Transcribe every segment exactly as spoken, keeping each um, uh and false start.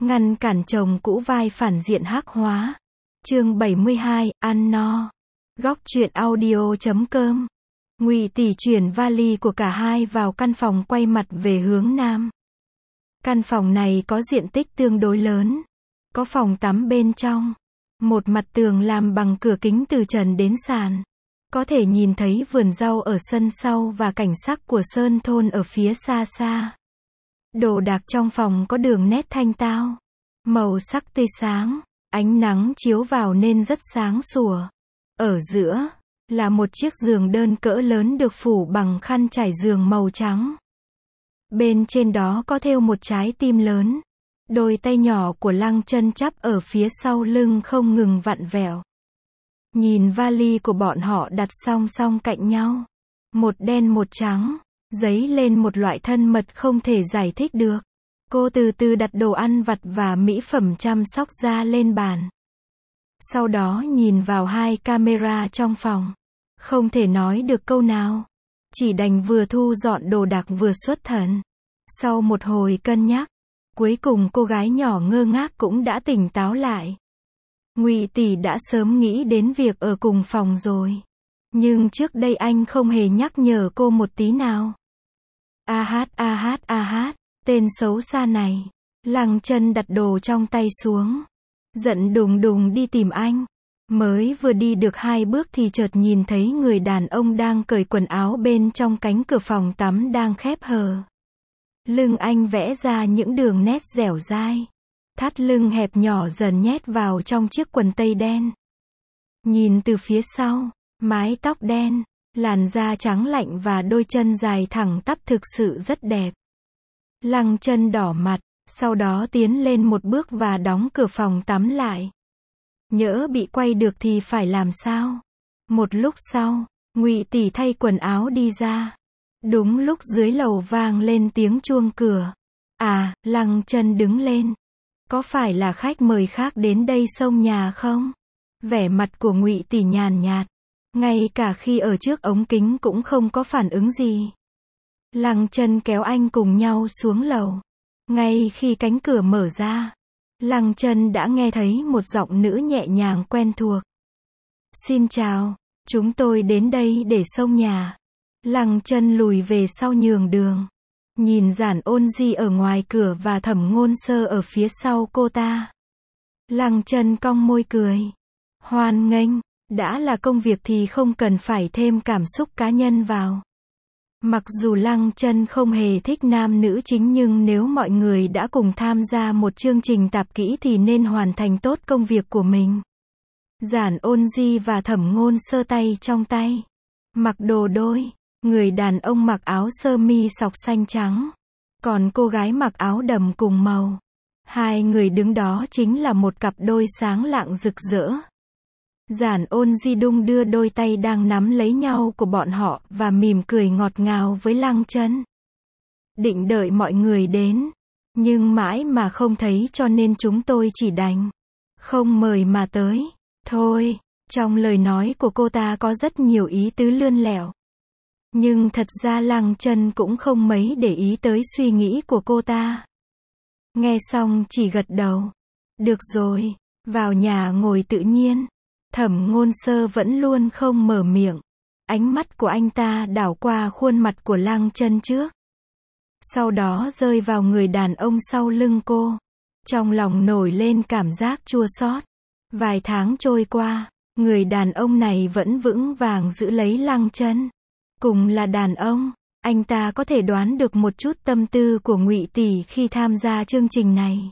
ngăn cản chồng cũ vai phản diện hắc hóa. Chương bảy mươi hai, ăn no. Góc truyện audio chấm com. Ngụy Tỷ chuyển vali của cả hai vào căn phòng quay mặt về hướng nam. Căn phòng này có diện tích tương đối lớn. Có phòng tắm bên trong. Một mặt tường làm bằng cửa kính từ trần đến sàn. Có thể nhìn thấy vườn rau ở sân sau và cảnh sắc của sơn thôn ở phía xa xa. Đồ đạc trong phòng có đường nét thanh tao. Màu sắc tươi sáng. Ánh nắng chiếu vào nên rất sáng sủa. Ở giữa là một chiếc giường đơn cỡ lớn được phủ bằng khăn trải giường màu trắng. Bên trên đó có thêu một trái tim lớn. Đôi tay nhỏ của Lăng Chân chắp ở phía sau lưng không ngừng vặn vẹo. Nhìn vali của bọn họ đặt song song cạnh nhau. Một đen một trắng, dấy lên một loại thân mật không thể giải thích được. Cô từ từ đặt đồ ăn vặt và mỹ phẩm chăm sóc ra lên bàn. Sau đó nhìn vào hai camera trong phòng. Không thể nói được câu nào. Chỉ đành vừa thu dọn đồ đạc vừa xuất thần. Sau một hồi cân nhắc, cuối cùng cô gái nhỏ ngơ ngác cũng đã tỉnh táo lại. Ngụy Tỷ đã sớm nghĩ đến việc ở cùng phòng rồi. Nhưng trước đây anh không hề nhắc nhở cô một tí nào. A hát a hát a hát, tên xấu xa này. Lăng Chân đặt đồ trong tay xuống. Giận đùng đùng đi tìm anh. Mới vừa đi được hai bước thì chợt nhìn thấy người đàn ông đang cởi quần áo bên trong cánh cửa phòng tắm đang khép hờ. Lưng anh vẽ ra những đường nét dẻo dai. Thắt lưng hẹp nhỏ dần nhét vào trong chiếc quần tây đen. Nhìn từ phía sau, mái tóc đen, làn da trắng lạnh và đôi chân dài thẳng tắp thực sự rất đẹp. Lăng Chân đỏ mặt, sau đó tiến lên một bước và đóng cửa phòng tắm lại. Nhỡ bị quay được thì phải làm sao? Một lúc sau, Ngụy Tỷ thay quần áo đi ra. Đúng lúc dưới lầu vang lên tiếng chuông cửa. À, Lăng Chân đứng lên. Có phải là khách mời khác đến đây xông nhà không? Vẻ mặt của Ngụy Tỷ nhàn nhạt. Ngay cả khi ở trước ống kính cũng không có phản ứng gì. Lăng Chân kéo anh cùng nhau xuống lầu. Ngay khi cánh cửa mở ra, Lăng Chân đã nghe thấy một giọng nữ nhẹ nhàng quen thuộc. Xin chào, chúng tôi đến đây để xông nhà. Lăng Chân lùi về sau nhường đường. Nhìn Giản Ôn Di ở ngoài cửa và Thẩm Ngôn Sơ ở phía sau cô ta. Lăng Chân cong môi cười. Hoan nghênh, đã là công việc thì không cần phải thêm cảm xúc cá nhân vào. Mặc dù Lăng Chân không hề thích nam nữ chính nhưng nếu mọi người đã cùng tham gia một chương trình tạp kỹ thì nên hoàn thành tốt công việc của mình. Giản Ôn Di và Thẩm Ngôn Sơ tay trong tay. Mặc đồ đôi. Người đàn ông mặc áo sơ mi sọc xanh trắng. Còn cô gái mặc áo đầm cùng màu. Hai người đứng đó chính là một cặp đôi sáng lạng rực rỡ. Giản Ôn Di đung đưa đôi tay đang nắm lấy nhau của bọn họ và mỉm cười ngọt ngào với Lăng Chân. Định đợi mọi người đến, nhưng mãi mà không thấy cho nên chúng tôi chỉ đành không mời mà tới. Thôi, trong lời nói của cô ta có rất nhiều ý tứ lươn lẹo. Nhưng thật ra Lăng Chân cũng không mấy để ý tới suy nghĩ của cô ta. Nghe xong chỉ gật đầu. Được rồi, vào nhà ngồi tự nhiên. Thẩm Ngôn Sơ vẫn luôn không mở miệng. Ánh mắt của anh ta đảo qua khuôn mặt của Lăng Chân trước. Sau đó rơi vào người đàn ông sau lưng cô. Trong lòng nổi lên cảm giác chua xót. Vài tháng trôi qua, người đàn ông này vẫn vững vàng giữ lấy Lăng Chân. Cùng là đàn ông, anh ta có thể đoán được một chút tâm tư của Ngụy Tỷ khi tham gia chương trình này.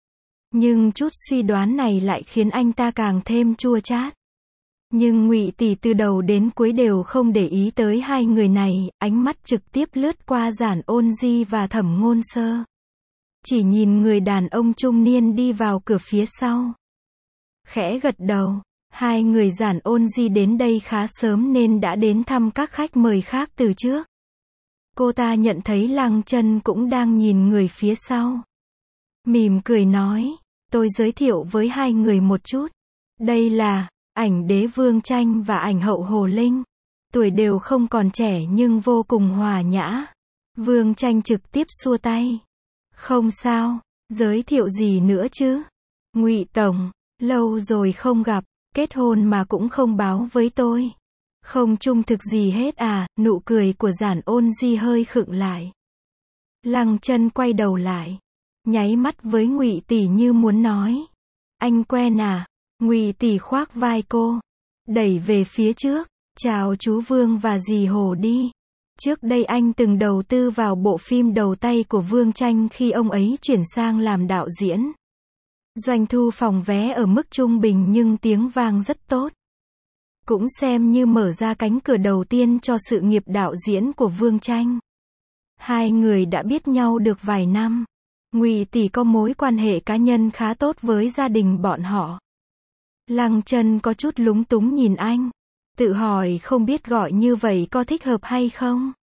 Nhưng chút suy đoán này lại khiến anh ta càng thêm chua chát. Nhưng Ngụy Tỷ từ đầu đến cuối đều không để ý tới hai người này, ánh mắt trực tiếp lướt qua Giản Ôn Di và Thẩm Ngôn Sơ. Chỉ nhìn người đàn ông trung niên đi vào cửa phía sau. Khẽ gật đầu, hai người Giản Ôn Di đến đây khá sớm nên đã đến thăm các khách mời khác từ trước. Cô ta nhận thấy Lăng Chân cũng đang nhìn người phía sau. Mỉm cười nói, tôi giới thiệu với hai người một chút. Đây là ảnh Đế Vương Tranh và ảnh Hậu Hồ Linh. Tuổi đều không còn trẻ nhưng vô cùng hòa nhã. Vương Tranh trực tiếp xua tay. Không sao, Giới thiệu gì nữa chứ? Ngụy Tổng, lâu rồi không gặp, kết hôn mà cũng không báo với tôi. Không trung thực gì hết à? Nụ cười của Giản Ôn Di hơi khựng lại. Lăng Chân quay đầu lại, nháy mắt với Ngụy tỷ như muốn nói, anh quen à? Ngụy tỷ khoác vai cô, đẩy về phía trước, chào chú Vương và dì Hồ đi. Trước đây anh từng đầu tư vào bộ phim đầu tay của Vương Tranh khi ông ấy chuyển sang làm đạo diễn. Doanh thu phòng vé ở mức trung bình nhưng tiếng vang rất tốt. Cũng xem như mở ra cánh cửa đầu tiên cho sự nghiệp đạo diễn của Vương Tranh. Hai người đã biết nhau được vài năm. Ngụy tỷ có mối quan hệ cá nhân khá tốt với gia đình bọn họ. Lăng Chân có chút lúng túng nhìn anh, tự hỏi không biết gọi như vậy có thích hợp hay không.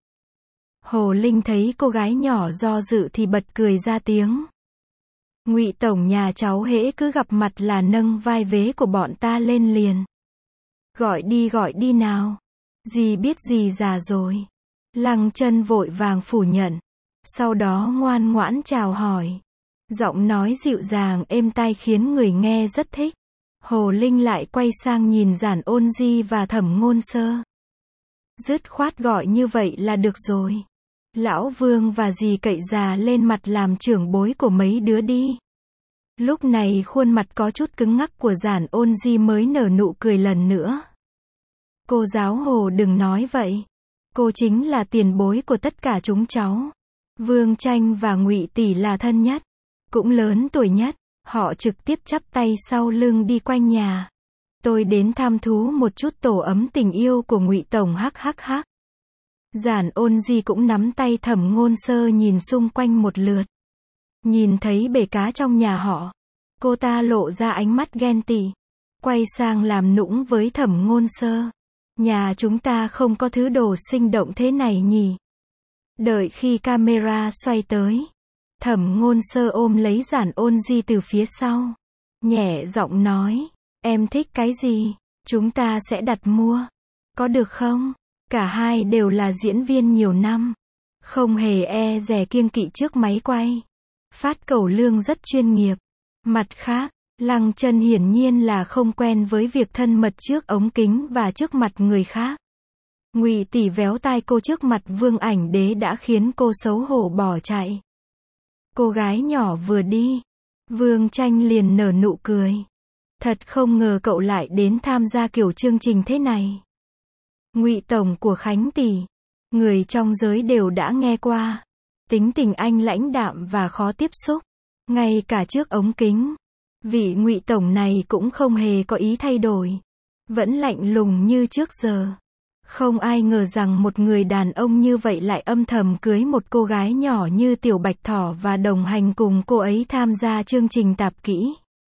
Hồ Linh thấy cô gái nhỏ do dự thì bật cười ra tiếng. Ngụy Tổng nhà cháu hễ cứ gặp mặt là nâng vai vế của bọn ta lên liền. Gọi đi gọi đi nào. Dì biết dì già rồi. Lăng Chân vội vàng phủ nhận. Sau đó ngoan ngoãn chào hỏi. Giọng nói dịu dàng êm tai khiến người nghe rất thích. Hồ Linh lại quay sang nhìn Giản Ôn Di và Thẩm Ngôn Sơ. Dứt khoát gọi như vậy là được rồi. Lão Vương và dì cậy già lên mặt làm trưởng bối của mấy đứa đi. Lúc này khuôn mặt có chút cứng ngắc của Giản Ôn Di mới nở nụ cười lần nữa. Cô giáo Hồ đừng nói vậy. Cô chính là tiền bối của tất cả chúng cháu. Vương Tranh và Ngụy tỷ là thân nhất, cũng lớn tuổi nhất. Họ trực tiếp chắp tay sau lưng đi quanh nhà. Tôi đến thăm thú một chút tổ ấm tình yêu của Ngụy Tổng hắc hắc hắc. Giản Ôn Di cũng nắm tay Thẩm Ngôn Sơ nhìn xung quanh một lượt. Nhìn thấy bể cá trong nhà họ, cô ta lộ ra ánh mắt ghen tị. Quay sang làm nũng với Thẩm Ngôn Sơ. Nhà chúng ta không có thứ đồ sinh động thế này nhỉ. Đợi khi camera xoay tới, Thẩm Ngôn Sơ ôm lấy Giản Ôn Di từ phía sau. Nhẹ giọng nói, em thích cái gì, chúng ta sẽ đặt mua. Có được không? Cả hai đều là diễn viên nhiều năm. Không hề e dè kiêng kỵ trước máy quay. Phát cẩu lương rất chuyên nghiệp. Mặt khác, Lăng Chân hiển nhiên là không quen với việc thân mật trước ống kính và trước mặt người khác. Ngụy tỷ véo tai cô trước mặt Vương Ảnh Đế đã khiến cô xấu hổ bỏ chạy. Cô gái nhỏ vừa đi, Vương Tranh liền nở nụ cười. Thật không ngờ cậu lại đến tham gia kiểu chương trình thế này. Ngụy Tổng của Khánh tỷ, người trong giới đều đã nghe qua. Tính tình anh lãnh đạm và khó tiếp xúc. Ngay cả trước ống kính, vị Ngụy Tổng này cũng không hề có ý thay đổi. Vẫn lạnh lùng như trước giờ. Không ai ngờ rằng một người đàn ông như vậy lại âm thầm cưới một cô gái nhỏ như Tiểu Bạch Thỏ và đồng hành cùng cô ấy tham gia chương trình tạp kỹ.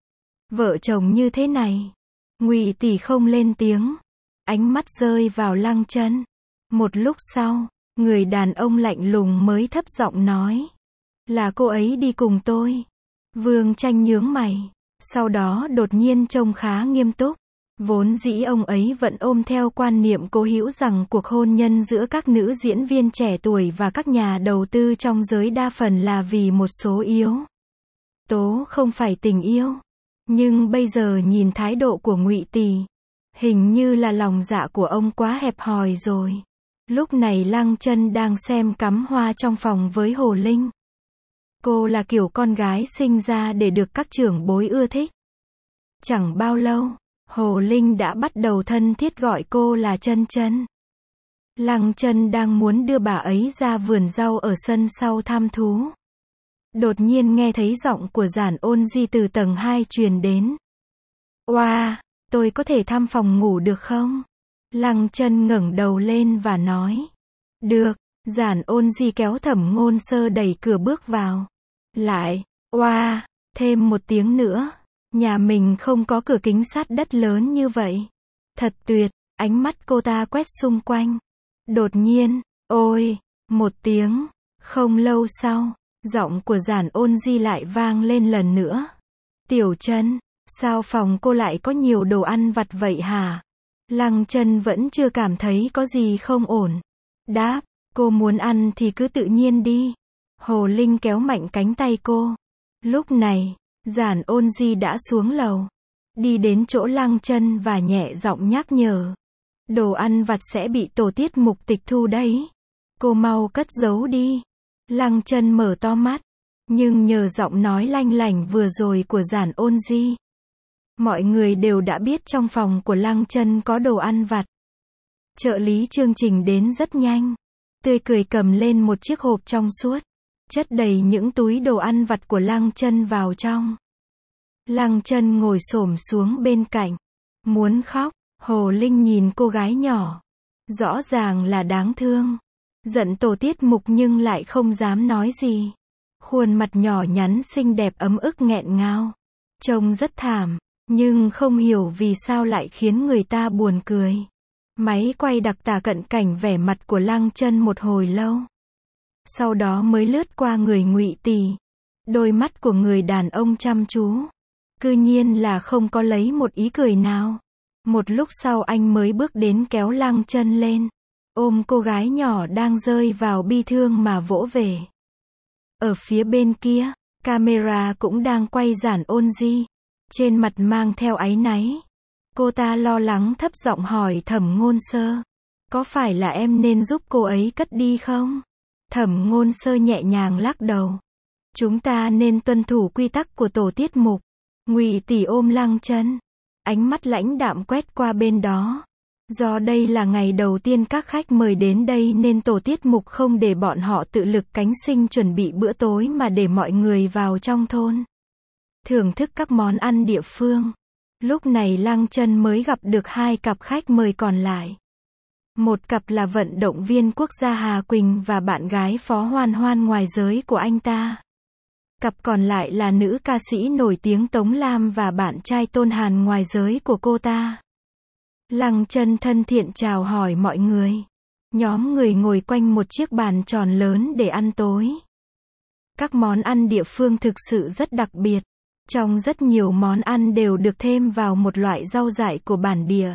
Vợ chồng như thế này. Ngụy tỷ không lên tiếng. Ánh mắt rơi vào Lăng Chân. Một lúc sau, người đàn ông lạnh lùng mới thấp giọng nói. Là cô ấy đi cùng tôi. Vương Tranh nhướng mày. Sau đó đột nhiên trông khá nghiêm túc. Vốn dĩ ông ấy vẫn ôm theo quan niệm cố hữu rằng cuộc hôn nhân giữa các nữ diễn viên trẻ tuổi và các nhà đầu tư trong giới đa phần là vì một số yếu tố không phải tình yêu. Nhưng bây giờ nhìn thái độ của Ngụy tỷ, hình như là lòng dạ của ông quá hẹp hòi rồi. Lúc này Lăng Chân đang xem cắm hoa trong phòng với Hồ Linh. Cô là kiểu con gái sinh ra để được các trưởng bối ưa thích. Chẳng bao lâu, Hồ Linh đã bắt đầu thân thiết gọi cô là Chân Chân. Lăng Chân đang muốn đưa bà ấy ra vườn rau ở sân sau thăm thú. Đột nhiên nghe thấy giọng của Giản Ôn Di từ tầng hai truyền đến. Oa, tôi có thể thăm phòng ngủ được không? Lăng Chân ngẩng đầu lên và nói. Được, Giản Ôn Di kéo Thẩm Ngôn Sơ đẩy cửa bước vào. Lại, oa, thêm một tiếng nữa. Nhà mình không có cửa kính sát đất lớn như vậy. Thật tuyệt, ánh mắt cô ta quét xung quanh. Đột nhiên, ôi, một tiếng. Không lâu sau, giọng của Giản Ôn Di lại vang lên lần nữa. Tiểu Chân, sao phòng cô lại có nhiều đồ ăn vặt vậy hả? Lăng Chân vẫn chưa cảm thấy có gì không ổn. Đáp, cô muốn ăn thì cứ tự nhiên đi. Hồ Linh kéo mạnh cánh tay cô. Lúc này, Giản Ôn Di đã xuống lầu, đi đến chỗ Lăng Chân và nhẹ giọng nhắc nhở. Đồ ăn vặt sẽ bị tổ tiết mục tịch thu đấy. Cô mau cất giấu đi. Lăng Chân mở to mắt, nhưng nhờ giọng nói lanh lảnh vừa rồi của Giản Ôn Di, mọi người đều đã biết trong phòng của Lăng Chân có đồ ăn vặt. Trợ lý chương trình đến rất nhanh, tươi cười cầm lên một chiếc hộp trong suốt, chất đầy những túi đồ ăn vặt của Lăng Chân vào trong. Lăng Chân ngồi xổm xuống bên cạnh, muốn khóc. Hồ Linh nhìn cô gái nhỏ, rõ ràng là đáng thương, giận tổ tiết mục nhưng lại không dám nói gì. Khuôn mặt nhỏ nhắn xinh đẹp ấm ức nghẹn ngào, trông rất thảm, nhưng không hiểu vì sao lại khiến người ta buồn cười. Máy quay đặc tả cận cảnh vẻ mặt của Lăng Chân một hồi lâu, sau đó mới lướt qua người Ngụy Tỷ. Đôi mắt của người đàn ông chăm chú, cư nhiên là không có lấy một ý cười nào. Một lúc sau anh mới bước đến kéo Lăng Chân lên, ôm cô gái nhỏ đang rơi vào bi thương mà vỗ về. Ở phía bên kia, camera cũng đang quay Giản Ôn Di, trên mặt mang theo áy náy. Cô ta lo lắng thấp giọng hỏi Thẩm Ngôn Sơ, có phải là em nên giúp cô ấy cất đi không? Thẩm Ngôn Sơ nhẹ nhàng lắc đầu. Chúng ta nên tuân thủ quy tắc của tổ tiết mục. Ngụy Tỷ ôm Lăng Chân, ánh mắt lãnh đạm quét qua bên đó. Do đây là ngày đầu tiên các khách mời đến đây nên tổ tiết mục không để bọn họ tự lực cánh sinh chuẩn bị bữa tối mà để mọi người vào trong thôn thưởng thức các món ăn địa phương. Lúc này Lăng Chân mới gặp được hai cặp khách mời còn lại. Một cặp là vận động viên quốc gia Hà Quỳnh và bạn gái Phó Hoan Hoan ngoài giới của anh ta. Cặp còn lại là nữ ca sĩ nổi tiếng Tống Lam và bạn trai Tôn Hàn ngoài giới của cô ta. Lăng Chân thân thiện chào hỏi mọi người. Nhóm người ngồi quanh một chiếc bàn tròn lớn để ăn tối. Các món ăn địa phương thực sự rất đặc biệt. Trong rất nhiều món ăn đều được thêm vào một loại rau dại của bản địa.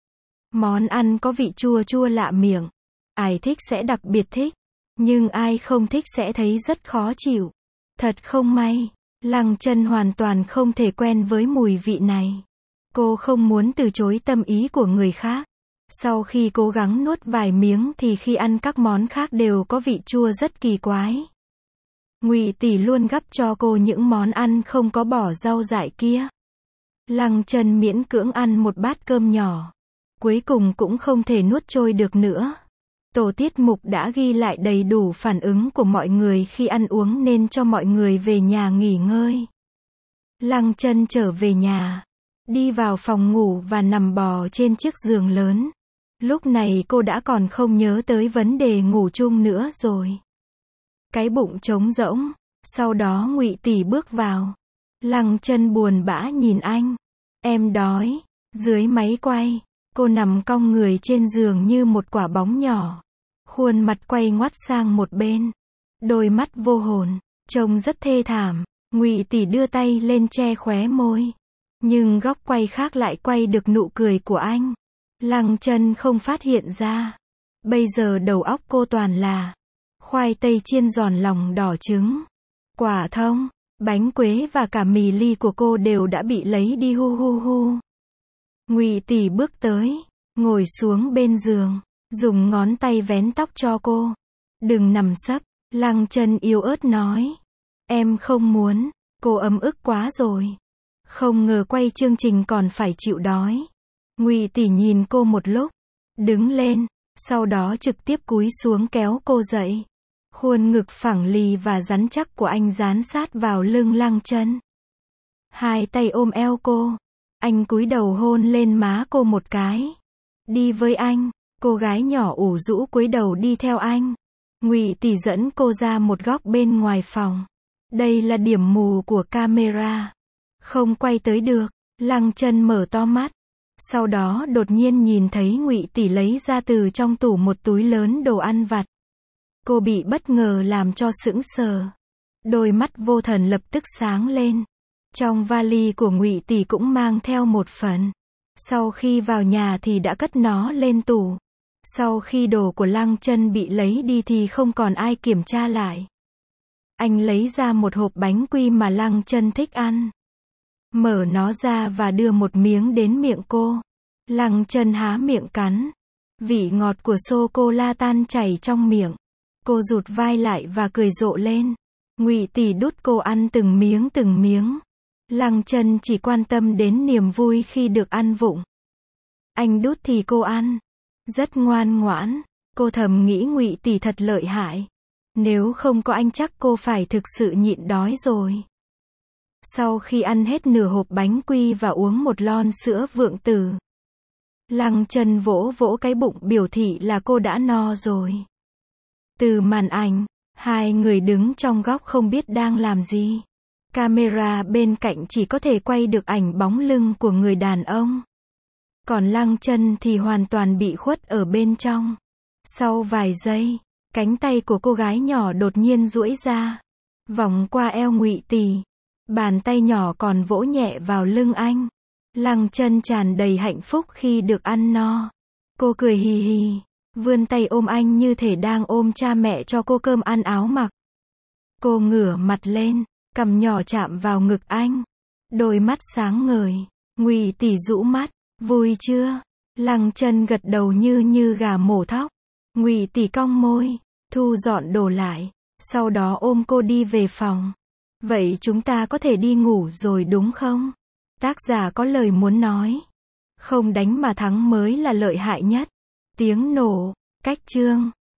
Món ăn có vị chua chua lạ miệng. Ai thích sẽ đặc biệt thích, nhưng ai không thích sẽ thấy rất khó chịu. Thật không may, Lăng Chân hoàn toàn không thể quen với mùi vị này. Cô không muốn từ chối tâm ý của người khác. Sau khi cố gắng nuốt vài miếng thì khi ăn các món khác đều có vị chua rất kỳ quái. Ngụy Tỷ luôn gắp cho cô những món ăn không có bỏ rau dại kia. Lăng Chân miễn cưỡng ăn một bát cơm nhỏ, cuối cùng cũng không thể nuốt trôi được nữa. Tổ tiết mục đã ghi lại đầy đủ phản ứng của mọi người khi ăn uống nên cho mọi người về nhà nghỉ ngơi. Lăng Chân trở về nhà, đi vào phòng ngủ và nằm bò trên chiếc giường lớn. Lúc này cô đã còn không nhớ tới vấn đề ngủ chung nữa rồi. Cái bụng trống rỗng. Sau đó Ngụy Tỷ bước vào. Lăng Chân buồn bã nhìn anh. Em đói. Dưới máy quay, cô nằm cong người trên giường như một quả bóng nhỏ. Khuôn mặt quay ngoắt sang một bên. Đôi mắt vô hồn, trông rất thê thảm. Ngụy Tỷ đưa tay lên che khóe môi. Nhưng góc quay khác lại quay được nụ cười của anh. Lăng Chân không phát hiện ra. Bây giờ đầu óc cô toàn là khoai tây chiên giòn lòng đỏ trứng, quả thông, bánh quế và cả mì ly của cô đều đã bị lấy đi hu hu hu. Ngụy Tỷ bước tới, ngồi xuống bên giường, dùng ngón tay vén tóc cho cô. Đừng nằm sấp, Lăng Chân yếu ớt nói. Em không muốn, cô ấm ức quá rồi. Không ngờ quay chương trình còn phải chịu đói. Ngụy Tỷ nhìn cô một lúc, đứng lên, sau đó trực tiếp cúi xuống kéo cô dậy. Khuôn ngực phẳng lì và rắn chắc của anh dán sát vào lưng Lăng Chân. Hai tay ôm eo cô. Anh cúi đầu hôn lên má cô một cái. Đi với anh. Cô gái nhỏ ủ rũ cúi đầu đi theo anh. Ngụy Tỷ dẫn cô ra một góc bên ngoài phòng. Đây là điểm mù của camera, không quay tới được. Lăng Chân mở to mắt. Sau đó đột nhiên nhìn thấy Ngụy Tỷ lấy ra từ trong tủ một túi lớn đồ ăn vặt. Cô bị bất ngờ làm cho sững sờ. Đôi mắt vô thần lập tức sáng lên. Trong vali của Ngụy Tỷ cũng mang theo một phần. Sau khi vào nhà thì đã cất nó lên tủ. Sau khi đồ của Lăng Chân bị lấy đi thì không còn ai kiểm tra lại. Anh lấy ra một hộp bánh quy mà Lăng Chân thích ăn. Mở nó ra và đưa một miếng đến miệng cô. Lăng Chân há miệng cắn. Vị ngọt của sô-cô-la tan chảy trong miệng. Cô rụt vai lại và cười rộ lên. Ngụy Tỷ đút cô ăn từng miếng từng miếng. Lăng Chân chỉ quan tâm đến niềm vui khi được ăn vụng. Anh đút thì cô ăn. Rất ngoan ngoãn. Cô thầm nghĩ Ngụy Tỷ thật lợi hại. Nếu không có anh chắc cô phải thực sự nhịn đói rồi. Sau khi ăn hết nửa hộp bánh quy và uống một lon sữa vượng tử, Lăng Chân vỗ vỗ cái bụng biểu thị là cô đã no rồi. Từ màn ảnh, hai người đứng trong góc không biết đang làm gì. Camera bên cạnh chỉ có thể quay được ảnh bóng lưng của người đàn ông. Còn Lăng Chân thì hoàn toàn bị khuất ở bên trong. Sau vài giây, cánh tay của cô gái nhỏ đột nhiên duỗi ra, vòng qua eo Ngụy Tỷ. Bàn tay nhỏ còn vỗ nhẹ vào lưng anh. Lăng Chân tràn đầy hạnh phúc khi được ăn no. Cô cười hì hì, vươn tay ôm anh như thể đang ôm cha mẹ cho cô cơm ăn áo mặc. Cô ngửa mặt lên, cằm nhỏ chạm vào ngực anh. Đôi mắt sáng ngời. Ngụy Tỷ rũ mắt, vui chưa? Lăng Chân gật đầu như như gà mổ thóc. Ngụy Tỷ cong môi, thu dọn đồ lại, sau đó ôm cô đi về phòng. Vậy chúng ta có thể đi ngủ rồi đúng không? Tác giả có lời muốn nói. Không đánh mà thắng mới là lợi hại nhất. Tiếng nổ, cách chương.